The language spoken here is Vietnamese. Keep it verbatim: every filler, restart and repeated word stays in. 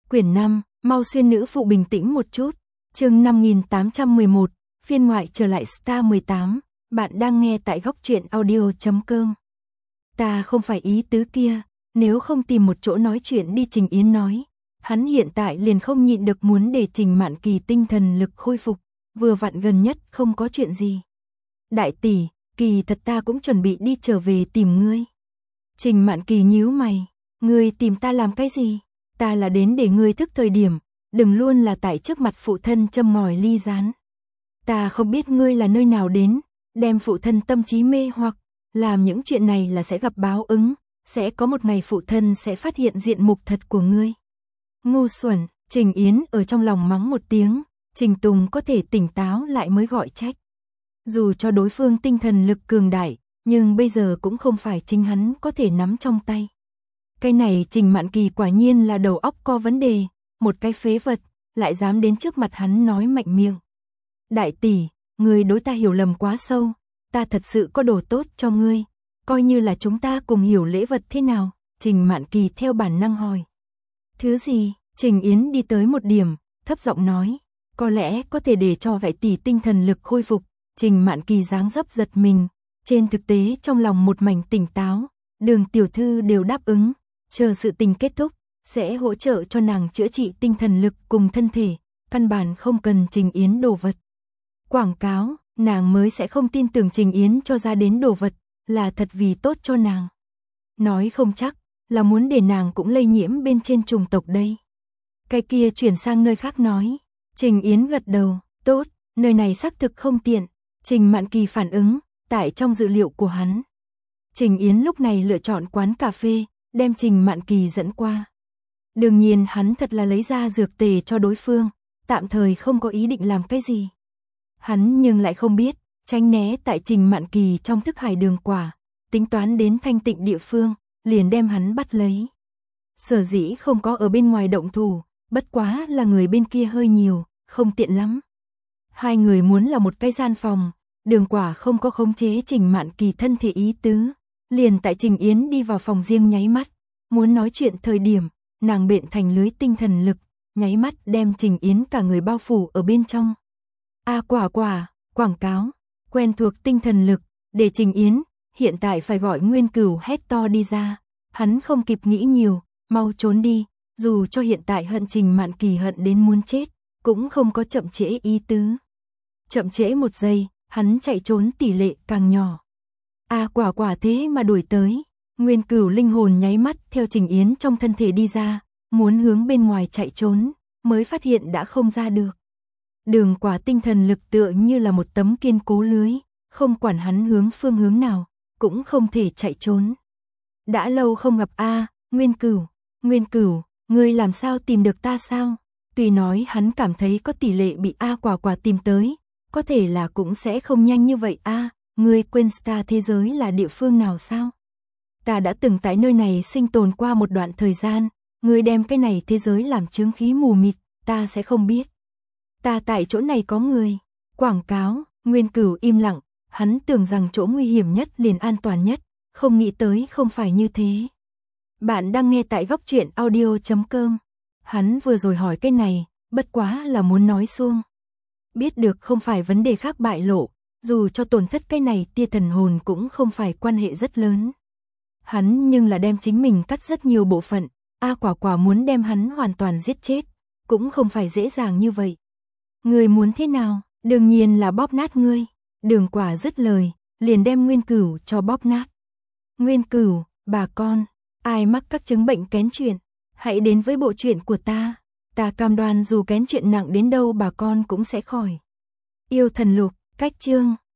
Quyển năm, mau xuyên nữ phụ bình tĩnh một chút. Chương năm nghìn tám trăm mười một, phiên ngoại trở lại Star mười tám. Bạn đang nghe tại góc truyện audio chấm com. Ta không phải ý tứ kia, nếu không tìm một chỗ nói chuyện đi, Trình Yến nói. Hắn hiện tại liền không nhịn được muốn để Trình Mạn Kỳ tinh thần lực khôi phục, vừa vặn gần nhất không có chuyện gì. Đại tỷ, kỳ thật ta cũng chuẩn bị đi trở về tìm ngươi. Trình Mạn Kỳ nhíu mày, ngươi tìm ta làm cái gì? Ta là đến để ngươi thức thời điểm, đừng luôn là tại trước mặt phụ thân châm ngòi ly gián. Ta không biết ngươi là nơi nào đến, đem phụ thân tâm trí mê hoặc, làm những chuyện này là sẽ gặp báo ứng, sẽ có một ngày phụ thân sẽ phát hiện diện mục thật của ngươi. Ngu xuẩn, Trình Yến ở trong lòng mắng một tiếng, Trình Tùng có thể tỉnh táo lại mới gọi trách. Dù cho đối phương tinh thần lực cường đại, nhưng bây giờ cũng không phải chính hắn có thể nắm trong tay. Cái này Trình Mạn Kỳ quả nhiên là đầu óc có vấn đề, một cái phế vật, lại dám đến trước mặt hắn nói mạnh miệng. Đại tỷ, ngươi đối ta hiểu lầm quá sâu, ta thật sự có đồ tốt cho ngươi, coi như là chúng ta cùng hiểu lễ vật thế nào? Trình Mạn Kỳ theo bản năng hỏi. Thứ gì? Trình Yến đi tới một điểm, thấp giọng nói, có lẽ có thể để cho đại tỷ tinh thần lực khôi phục. Trình Mạn Kỳ dáng dấp giật mình, trên thực tế trong lòng một mảnh tỉnh táo, Đường tiểu thư đều đáp ứng, chờ sự tình kết thúc, sẽ hỗ trợ cho nàng chữa trị tinh thần lực cùng thân thể, căn bản không cần Trình Yến đồ vật. Quảng cáo, nàng mới sẽ không tin tưởng Trình Yến cho ra đến đồ vật, là thật vì tốt cho nàng. Nói không chắc, là muốn để nàng cũng lây nhiễm bên trên chủng tộc đây. Cái kia chuyển sang nơi khác nói, Trình Yến gật đầu, tốt, nơi này xác thực không tiện. Trình Mạn Kỳ phản ứng, tại trong dự liệu của hắn. Trình Yến lúc này lựa chọn quán cà phê, đem Trình Mạn Kỳ dẫn qua. Đương nhiên hắn thật là lấy ra dược tề cho đối phương, tạm thời không có ý định làm cái gì. Hắn nhưng lại không biết, tránh né tại Trình Mạn Kỳ trong thức hải đường quả, tính toán đến thanh tịnh địa phương, liền đem hắn bắt lấy. Sở dĩ không có ở bên ngoài động thủ, bất quá là người bên kia hơi nhiều, không tiện lắm. Hai người muốn là một cái gian phòng, đường quả không có khống chế Trình Mạn Kỳ thân thể ý tứ, liền tại Trình Yến đi vào phòng riêng nháy mắt, muốn nói chuyện thời điểm, nàng bện thành lưới tinh thần lực, nháy mắt đem Trình Yến cả người bao phủ ở bên trong. A quả quả, quảng cáo, quen thuộc tinh thần lực, để Trình Yến, hiện tại phải gọi Nguyên Cửu hét to đi ra, hắn không kịp nghĩ nhiều, mau trốn đi, dù cho hiện tại hận Trình Mạn Kỳ hận đến muốn chết, cũng không có chậm trễ ý tứ. Chậm trễ một giây, hắn chạy trốn tỷ lệ càng nhỏ. A à, quả quả thế mà đuổi tới, Nguyên Cửu linh hồn nháy mắt theo Trình Yến trong thân thể đi ra, muốn hướng bên ngoài chạy trốn, mới phát hiện đã không ra được. Đường quả tinh thần lực tựa như là một tấm kiên cố lưới, không quản hắn hướng phương hướng nào, cũng không thể chạy trốn. Đã lâu không gặp A, à, Nguyên Cửu, Nguyên Cửu, ngươi làm sao tìm được ta sao? Tuy nói hắn cảm thấy có tỷ lệ bị A quả quả tìm tới, có thể là cũng sẽ không nhanh như vậy a, à, ngươi quên Star thế giới là địa phương nào sao? Ta đã từng tại nơi này sinh tồn qua một đoạn thời gian, ngươi đem cái này thế giới làm chướng khí mù mịt, ta sẽ không biết. Ta tại chỗ này có người. Quảng cáo, Nguyên Cửu im lặng, hắn tưởng rằng chỗ nguy hiểm nhất liền an toàn nhất, không nghĩ tới không phải như thế. Bạn đang nghe tại góc truyện audio chấm com. Hắn vừa rồi hỏi cái này, bất quá là muốn nói xuông. Biết được không phải vấn đề khác bại lộ, dù cho tổn thất cái này tia thần hồn cũng không phải quan hệ rất lớn. Hắn nhưng là đem chính mình cắt rất nhiều bộ phận, A quả quả muốn đem hắn hoàn toàn giết chết, cũng không phải dễ dàng như vậy. Người muốn thế nào, đương nhiên là bóp nát ngươi. Đường quả dứt lời, liền đem Nguyên Cửu cho bóp nát. Nguyên Cửu, bà con, ai mắc các chứng bệnh kén chuyện, hãy đến với bộ truyện của ta. Ta cam đoan dù kén chuyện nặng đến đâu bà con cũng sẽ khỏi. Yêu thần lục, cách chương